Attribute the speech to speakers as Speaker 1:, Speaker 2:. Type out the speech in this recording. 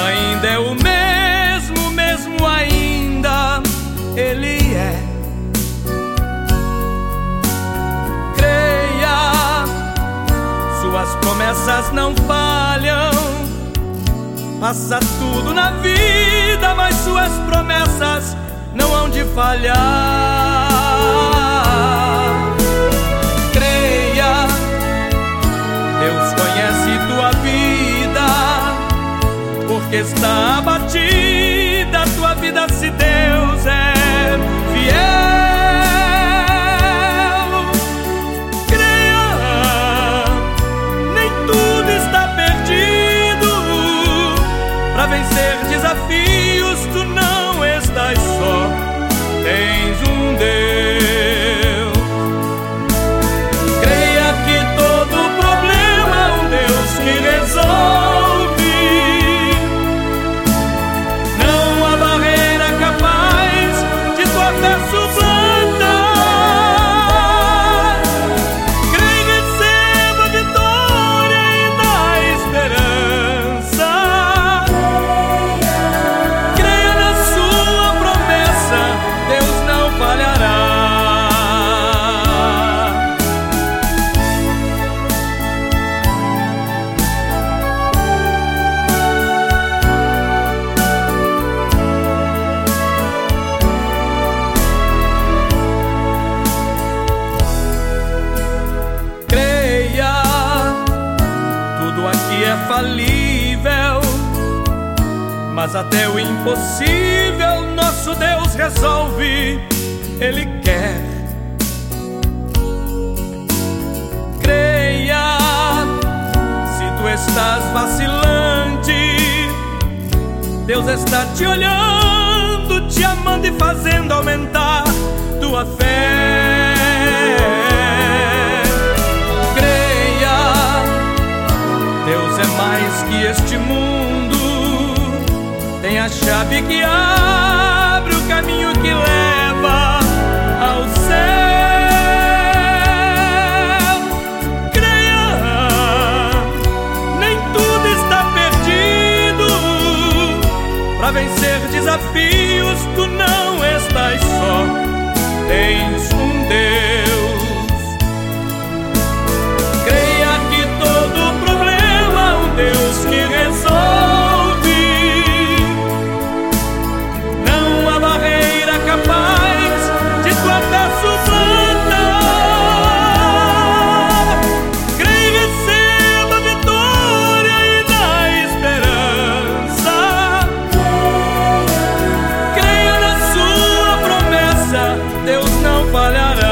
Speaker 1: ainda é o mesmo ainda Ele é. Creia, suas promessas não falham. Passa tudo na vida, mas suas promessas não hão de falhar. Creia, Deus conhece tua vida, porque está abatida tua vida se Deus é fiel. Creia, nem tudo está perdido. Para vencer desafios tu não estás só, tens um Deus. Creia que todo problema é um Deus que resolve. Não há barreira capaz de tua fé suplantar. Creia e receba a vitória e da esperança. Creia na sua promessa, Deus não falhará. Creia, tudo aqui é falível, mas até o impossível nosso Deus resolve. Ele quer. Creia, se tu estás vacilante, Deus está te olhando, te amando e fazendo aumentar tua fé. Creia, Deus é mais que este mundo, tem a chave que abre o caminho que leva ao céu. Creia, nem tudo está perdido. Para vencer desafios tu não estás só, tens um Deus. Creia que todo problema é um Deus que resolve. Não há barreira capaz de tua fé suplantar. Creia e receba a vitória e da esperança. Creia na sua promessa, Deus não falhará.